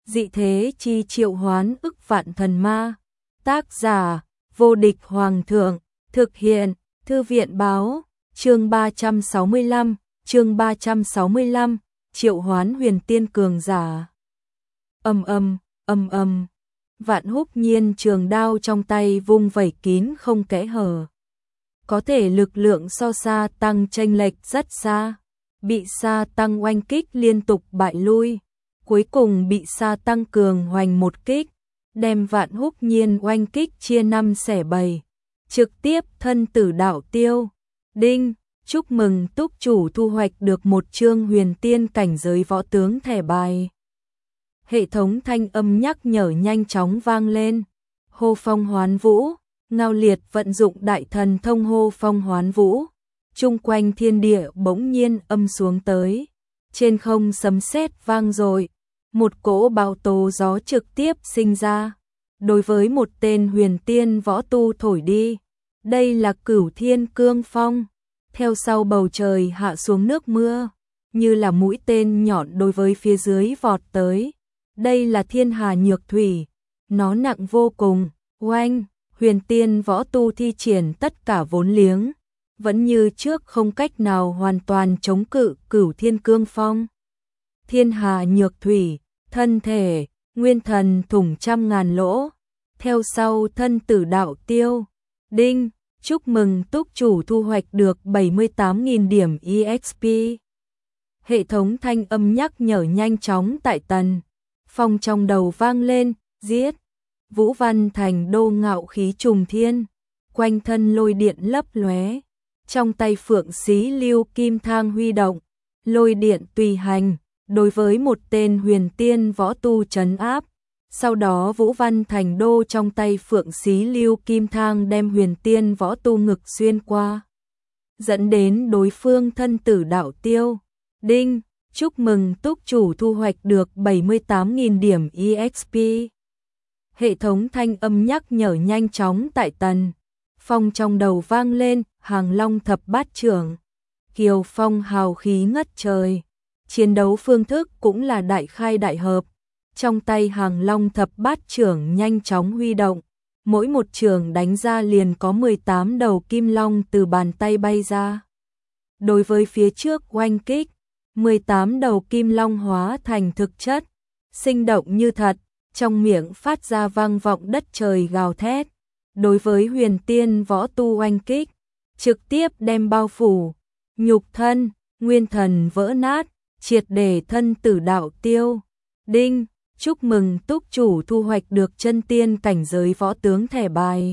Dị thế chi triệu hoán ức vạn thần ma. Tác giả: Vô địch hoàng thượng. Thực hiện: Thư viện báo. Chương 365, chương 365, triệu hoán huyền tiên cường giả. Âm ầm. Vạn Húc Nhiên trường đao trong tay vung vẩy kín không kẽ hở. Có thể lực lượng so Sa Tăng chênh lệch rất xa, bị Sa Tăng oanh kích liên tục bại lui, cuối cùng bị Sa Tăng cường hoành một kích, đem Vạn Húc Nhiên oanh kích chia 5 xẻ 7, trực tiếp thân tử đạo tiêu. Đinh, chúc mừng túc chủ thu hoạch được một chương huyền tiên cảnh giới võ tướng thẻ bài. Hệ thống thanh âm nhắc nhở nhanh chóng vang lên. Hô phong hoán vũ. Ngao Liệt vận dụng đại thần thông hô phong hoán vũ. Chung quanh thiên địa bỗng nhiên âm xuống tới. Trên không sấm sét vang dội. Một cỗ bão tố gió trực tiếp sinh ra. Đối với một tên huyền tiên võ tu thổi đi. Đây là Cửu Thiên Cương Phong. Theo sau bầu trời hạ xuống nước mưa. Như là mũi tên nhọn đối với phía dưới vọt tới. Đây là Thiên Hà Nhược Thủy. Nó nặng vô cùng. Oanh! Huyền tiên võ tu thi triển tất cả vốn liếng, vẫn như trước không cách nào hoàn toàn chống cự Cửu Thiên Cương Phong. Thiên Hà Nhược Thủy, thân thể, nguyên thần thủng trăm ngàn lỗ, theo sau thân tử đạo tiêu. Đinh, chúc mừng túc chủ thu hoạch được 78.000 điểm EXP. Hệ thống thanh âm nhắc nhở nhanh chóng tại Tần Phong trong đầu vang lên, giết. Vũ Văn Thành Đô ngạo khí trùng thiên, quanh thân lôi điện lấp lóe, trong tay Phượng Xí Lưu Kim Thang huy động, lôi điện tùy hành, đối với một tên huyền tiên võ tu trấn áp. Sau đó Vũ Văn Thành Đô trong tay Phượng Xí Lưu Kim Thang đem huyền tiên võ tu ngực xuyên qua, dẫn đến đối phương thân tử đạo tiêu. Đinh, chúc mừng túc chủ thu hoạch được 78.000 điểm EXP. Hệ thống thanh âm nhắc nhở nhanh chóng tại Tần Phong trong đầu vang lên, Hàng Long thập bát trưởng. Kiều Phong hào khí ngất trời. Chiến đấu phương thức cũng là đại khai đại hợp. Trong tay Hàng Long thập bát trưởng nhanh chóng huy động. Mỗi một trưởng đánh ra liền có 18 đầu kim long từ bàn tay bay ra. Đối với phía trước oanh kích, 18 đầu kim long hóa thành thực chất, sinh động như thật. Trong miệng phát ra vang vọng đất trời gào thét. Đối với huyền tiên võ tu oanh kích, trực tiếp đem bao phủ, nhục thân, nguyên thần vỡ nát, triệt để thân tử đạo tiêu. Đinh, chúc mừng túc chủ thu hoạch được chân tiên cảnh giới võ tướng thẻ bài.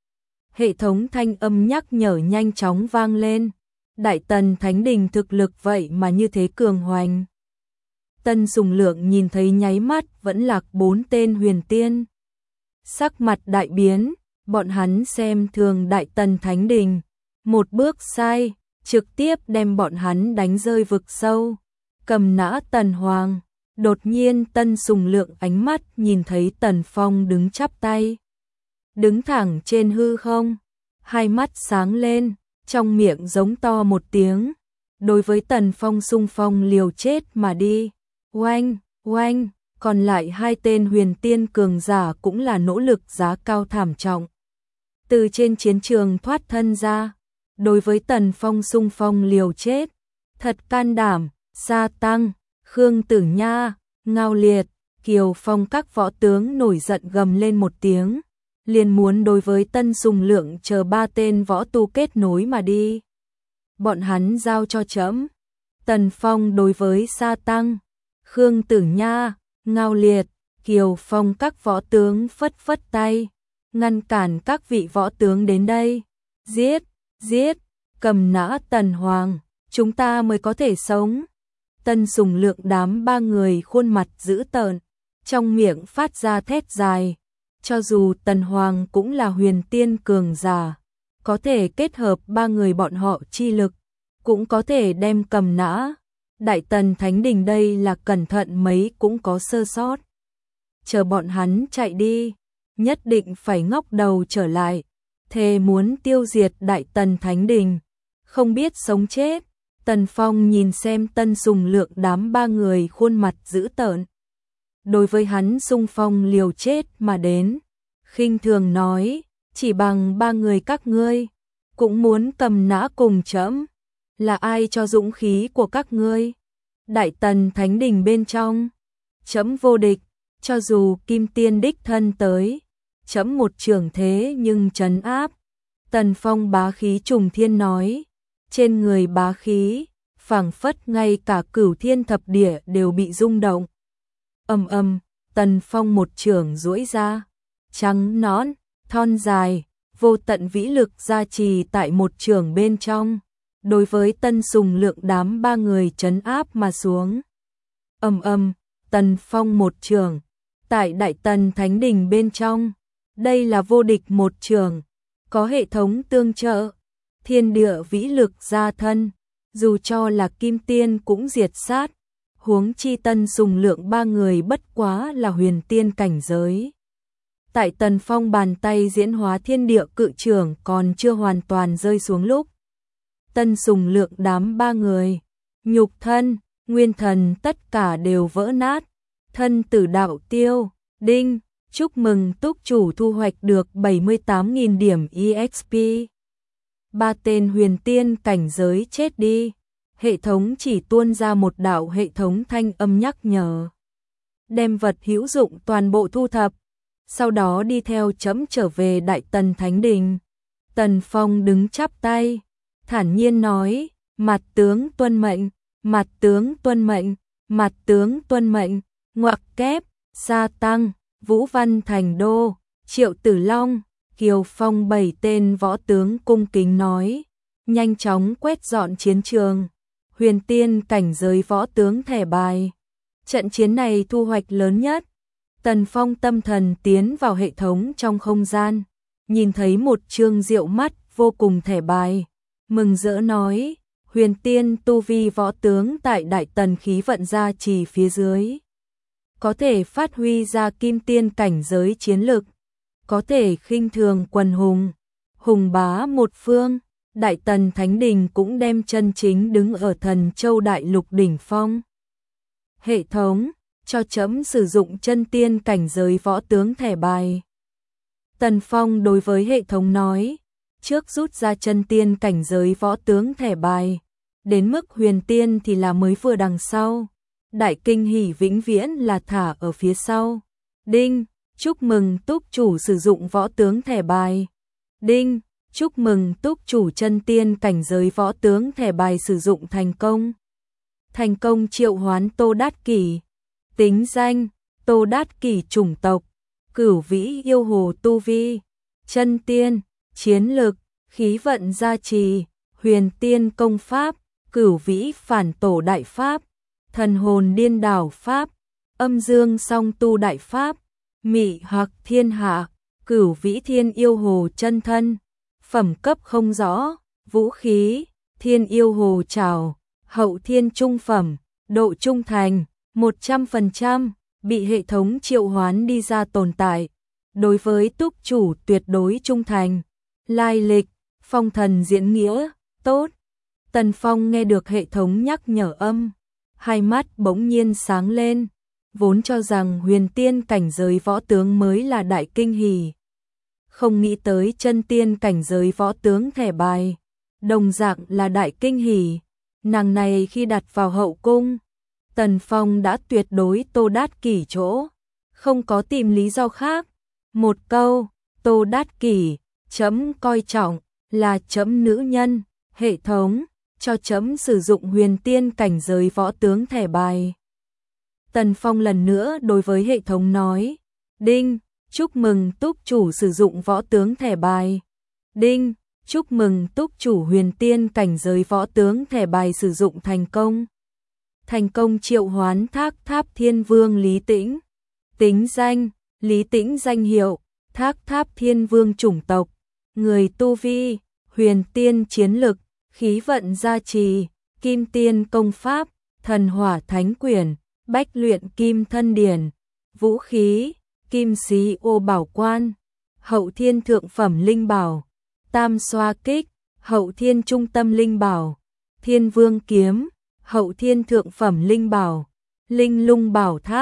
Hệ thống thanh âm nhắc nhở nhanh chóng vang lên. Đại Tần Thánh Đình thực lực vậy mà như thế cường hoành. Tân Sùng Lượng nhìn thấy nháy mắt vẫn lạc 4 tên huyền tiên. Sắc mặt đại biến, bọn hắn xem thường Đại Tần Thánh Đình. Một bước sai, trực tiếp đem bọn hắn đánh rơi vực sâu. Cầm nã Tần Hoàng, đột nhiên Tân Sùng Lượng ánh mắt nhìn thấy Tần Phong đứng chắp tay. Đứng thẳng trên hư không, hai mắt sáng lên, trong miệng giống to một tiếng. Đối với Tần Phong xung phong liều chết mà đi. Oanh, oanh, còn lại hai tên huyền tiên cường giả cũng là nỗ lực giá cao thảm trọng. Từ trên chiến trường thoát thân ra, đối với Tần Phong xung phong liều chết, thật can đảm. Sa Tăng, Khương Tử Nha, Ngao Liệt, Kiều Phong các võ tướng nổi giận gầm lên một tiếng, liền muốn đối với Tân Sùng Lượng chờ 3 tên võ tu kết nối mà đi. Bọn hắn giao cho trẫm. Tần Phong đối với Sa Tăng, Khương Tử Nha, Ngao Liệt, Kiều Phong các võ tướng phất phất tay, ngăn cản các vị võ tướng đến đây. Giết, giết, cầm nã Tần Hoàng, chúng ta mới có thể sống. Tân Sùng Lượng đám 3 người khuôn mặt dữ tợn, trong miệng phát ra thét dài. Cho dù Tần Hoàng cũng là huyền tiên cường giả, có thể kết hợp 3 người bọn họ chi lực, cũng có thể đem cầm nã. Đại Tần Thánh Đình đây là cẩn thận mấy cũng có sơ sót. Chờ bọn hắn chạy đi, nhất định phải ngóc đầu trở lại, thề muốn tiêu diệt Đại Tần Thánh Đình, không biết sống chết. Tần Phong nhìn xem Tân Sùng Lượng đám 3 người khuôn mặt dữ tợn. đối với hắn xung phong liều chết mà đến, khinh thường nói, chỉ bằng 3 người các ngươi, cũng muốn cầm nã cùng trẫm, là ai cho dũng khí của các ngươi? Đại Tần Thánh Đình bên trong, trẫm vô địch, cho dù Kim Tiên đích thân tới, trẫm một trường thế nhưng trấn áp. Tần Phong bá khí trùng thiên nói, trên người bá khí, phảng phất ngay cả cửu thiên thập địa đều bị rung động. Ầm ầm, Tần Phong một trường duỗi ra, trắng nõn, thon dài, vô tận vĩ lực gia trì tại một trường bên trong, đối với Tân Sùng Lượng đám 3 người trấn áp mà xuống. Ầm ầm, Tần Phong một trường, tại Đại Tần Thánh Đình bên trong, đây là vô địch một trường, có hệ thống tương trợ, thiên địa vĩ lực gia thân, dù cho là Kim Tiên cũng diệt sát, huống chi Tân Sùng Lượng 3 người bất quá là huyền tiên cảnh giới. Tại Tần Phong bàn tay diễn hóa thiên địa cự trường còn chưa hoàn toàn rơi xuống lúc, Tân Sùng Lượng đám 3 người, nhục thân, nguyên thần tất cả đều vỡ nát, thân tử đạo tiêu, đinh, chúc mừng túc chủ thu hoạch được 78.000 điểm EXP. 3 tên huyền tiên cảnh giới chết đi, hệ thống chỉ tuôn ra một đạo hệ thống thanh âm nhắc nhở. Đem vật hữu dụng toàn bộ thu thập, sau đó đi theo trẫm trở về Đại Tần Thánh Đình. Tần Phong đứng chắp tay, thản nhiên nói, mặt tướng tuân mệnh, mặt tướng tuân mệnh, mặt tướng tuân mệnh, ngoặc kép, Sa Tăng, Vũ Văn Thành Đô, Triệu Tử Long, Kiều Phong 7 tên võ tướng cung kính nói, nhanh chóng quét dọn chiến trường, huyền tiên cảnh giới võ tướng thẻ bài. Trận chiến này thu hoạch lớn nhất. Tần Phong tâm thần tiến vào hệ thống trong không gian, nhìn thấy một chương diệu mắt vô cùng thẻ bài, mừng rỡ nói, huyền tiên tu vi võ tướng tại Đại Tần khí vận gia trì phía dưới, có thể phát huy ra kim tiên cảnh giới chiến lực, có thể khinh thường quần hùng, hùng bá một phương. Đại Tần Thánh Đình cũng đem chân chính đứng ở Thần Châu Đại Lục đỉnh phong. Hệ thống cho trẫm sử dụng chân tiên cảnh giới võ tướng thẻ bài. Tần Phong đối với hệ thống nói, trước rút ra chân tiên cảnh giới võ tướng thẻ bài, đến mức huyền tiên thì là mới vừa đằng sau, đại kinh hỉ vĩnh viễn là thả ở phía sau. Đinh, chúc mừng túc chủ sử dụng võ tướng thẻ bài. Đinh, chúc mừng túc chủ chân tiên cảnh giới võ tướng thẻ bài sử dụng thành công. Thành công triệu hoán Tô Đát Kỷ. Tính danh, Tô Đát Kỷ chủng tộc, Cửu Vĩ yêu hồ tu vi, chân tiên, chiến lực, khí vận gia trì, huyền tiên công pháp, Cửu Vĩ phản tổ đại pháp, thần hồn điên đảo pháp, âm dương song tu đại pháp, mị hoặc thiên hạ, Cửu Vĩ thiên yêu hồ chân thân, phẩm cấp không rõ, vũ khí, thiên yêu hồ trảo, hậu thiên trung phẩm, độ trung thành 100%, bị hệ thống triệu hoán đi ra tồn tại, đối với túc chủ tuyệt đối trung thành. Lai lịch, phong thần diễn nghĩa, tốt. Tần Phong nghe được hệ thống nhắc nhở âm, hai mắt bỗng nhiên sáng lên, vốn cho rằng huyền tiên cảnh giới võ tướng mới là đại kinh hỉ, không nghĩ tới chân tiên cảnh giới võ tướng thẻ bài, đồng dạng là đại kinh hỉ. Nàng này khi đặt vào hậu cung, Tần Phong đã tuyệt đối Tô Đát Kỷ chỗ, không có tìm lý do khác. Một câu, Tô Đát Kỷ, chấm coi trọng, là chấm nữ nhân, hệ thống, cho chấm sử dụng huyền tiên cảnh giới võ tướng thẻ bài. Tần Phong lần nữa đối với hệ thống nói, đinh, chúc mừng túc chủ sử dụng võ tướng thẻ bài. Đinh, chúc mừng túc chủ huyền tiên cảnh giới võ tướng thẻ bài sử dụng thành công. Thành công triệu hoán Thác Tháp Thiên Vương Lý Tĩnh. Tính danh, Lý Tĩnh danh hiệu, Thác Tháp Thiên Vương chủng tộc, người tu vi, huyền tiên chiến lực, khí vận gia trì, kim tiên công pháp, thần hỏa thánh quyển, bách luyện kim thân điển, vũ khí, kim xí ô bảo quan, hậu thiên thượng phẩm linh bảo, tam xoa kích, hậu thiên trung tâm linh bảo, thiên vương kiếm, hậu thiên thượng phẩm linh bảo, linh lung bảo tháp,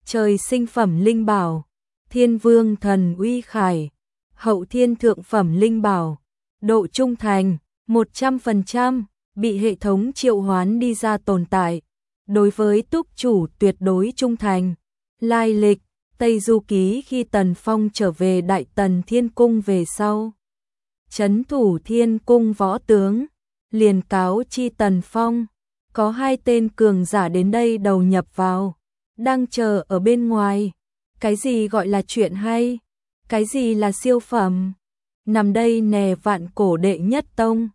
trời sinh phẩm linh bảo, thiên vương thần uy khải, hậu thiên thượng phẩm linh bảo, độ trung thành, 100%, bị hệ thống triệu hoán đi ra tồn tại. Đối với túc chủ tuyệt đối trung thành. Lai lịch, Tây Du Ký khi Tần Phong trở về Đại Tần Thiên Cung về sau. Trấn thủ Thiên Cung võ tướng, liền cáo chi Tần Phong, có 2 tên cường giả đến đây đầu nhập vào, đang chờ ở bên ngoài. Cái gì gọi là chuyện hay? Cái gì là siêu phẩm? Nằm đây nè Vạn Cổ đệ nhất tông.